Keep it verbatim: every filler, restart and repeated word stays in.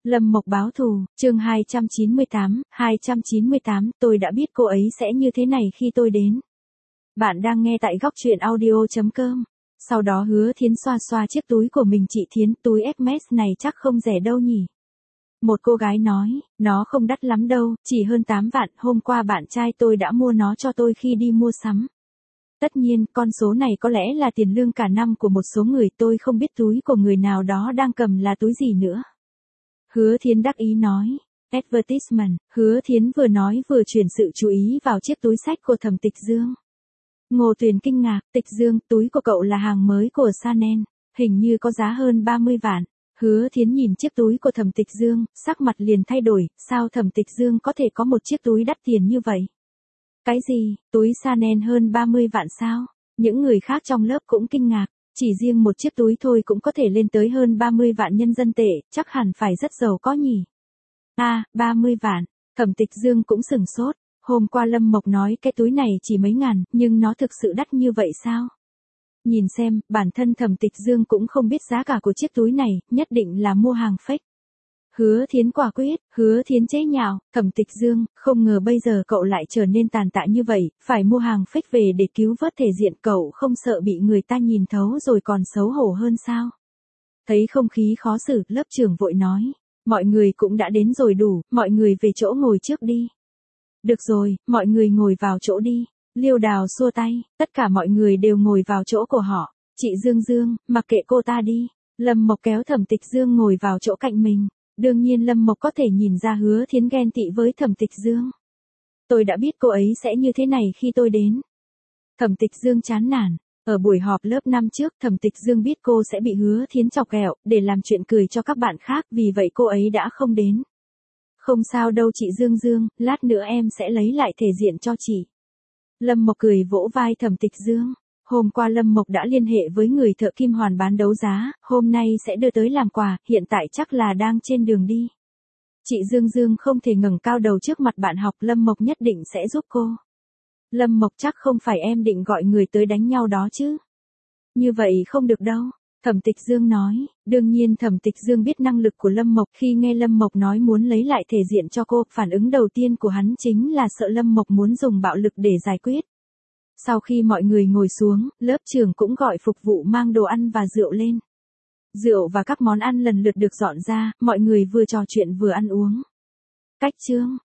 Lâm Mộc báo thù, chương hai trăm chín mươi tám, hai trăm chín mươi tám, tôi đã biết cô ấy sẽ như thế này khi tôi đến. Bạn đang nghe tại góc truyện audio chấm com. Sau đó Hứa Thiến xoa xoa chiếc túi của mình. Chị Thiến, túi Hermes này chắc không rẻ đâu nhỉ? Một cô gái nói, nó không đắt lắm đâu, chỉ hơn tám vạn, hôm qua bạn trai tôi đã mua nó cho tôi khi đi mua sắm. Tất nhiên, con số này có lẽ là tiền lương cả năm của một số người, tôi không biết túi của người nào đó đang cầm là túi gì nữa. Hứa Thiến đắc ý nói. Advertisement, Hứa Thiến vừa nói vừa chuyển sự chú ý vào chiếc túi xách của Thẩm Tịch Dương. Ngô Tuyền kinh ngạc, Tịch Dương, túi của cậu là hàng mới của Chanel, hình như có giá hơn ba mươi vạn. Hứa Thiến nhìn chiếc túi của Thẩm Tịch Dương, sắc mặt liền thay đổi, sao Thẩm Tịch Dương có thể có một chiếc túi đắt tiền như vậy? Cái gì, túi Chanel hơn ba mươi vạn sao? Những người khác trong lớp cũng kinh ngạc. Chỉ riêng một chiếc túi thôi cũng có thể lên tới hơn ba mươi vạn nhân dân tệ, chắc hẳn phải rất giàu có nhỉ. À, ba mươi vạn, Thẩm Tịch Dương cũng sửng sốt, hôm qua Lâm Mộc nói cái túi này chỉ mấy ngàn, nhưng nó thực sự đắt như vậy sao? Nhìn xem, bản thân Thẩm Tịch Dương cũng không biết giá cả của chiếc túi này, nhất định là mua hàng fake. Hứa Thiến quả quyết, Hứa Thiến chế nhạo, Thẩm Tịch Dương, không ngờ bây giờ cậu lại trở nên tàn tạ như vậy, phải mua hàng fake về để cứu vớt thể diện, cậu không sợ bị người ta nhìn thấu rồi còn xấu hổ hơn sao? Thấy không khí khó xử, lớp trưởng vội nói, mọi người cũng đã đến rồi đủ, mọi người về chỗ ngồi trước đi. Được rồi, mọi người ngồi vào chỗ đi. Liêu Đào xua tay, tất cả mọi người đều ngồi vào chỗ của họ. Chị Dương Dương, mặc kệ cô ta đi. Lâm Mộc kéo Thẩm Tịch Dương ngồi vào chỗ cạnh mình. Đương nhiên Lâm Mộc có thể nhìn ra Hứa Thiến ghen tị với Thẩm Tịch Dương. Tôi đã biết cô ấy sẽ như thế này khi tôi đến. Thẩm Tịch Dương chán nản. Ở buổi họp lớp năm trước, Thẩm Tịch Dương biết cô sẽ bị Hứa Thiến chọc ghẹo, để làm chuyện cười cho các bạn khác, vì vậy cô ấy đã không đến. Không sao đâu chị Dương Dương, lát nữa em sẽ lấy lại thể diện cho chị. Lâm Mộc cười vỗ vai Thẩm Tịch Dương. Hôm qua Lâm Mộc đã liên hệ với người thợ kim hoàn bán đấu giá, hôm nay sẽ đưa tới làm quà, hiện tại chắc là đang trên đường đi. Chị Dương Dương không thể ngẩng cao đầu trước mặt bạn học, Lâm Mộc nhất định sẽ giúp cô. Lâm Mộc, chắc không phải em định gọi người tới đánh nhau đó chứ? Như vậy không được đâu. Thẩm Tịch Dương nói, đương nhiên Thẩm Tịch Dương biết năng lực của Lâm Mộc, khi nghe Lâm Mộc nói muốn lấy lại thể diện cho cô, phản ứng đầu tiên của hắn chính là sợ Lâm Mộc muốn dùng bạo lực để giải quyết. Sau khi mọi người ngồi xuống, lớp trưởng cũng gọi phục vụ mang đồ ăn và rượu lên. Rượu và các món ăn lần lượt được dọn ra, mọi người vừa trò chuyện vừa ăn uống. Cách chương,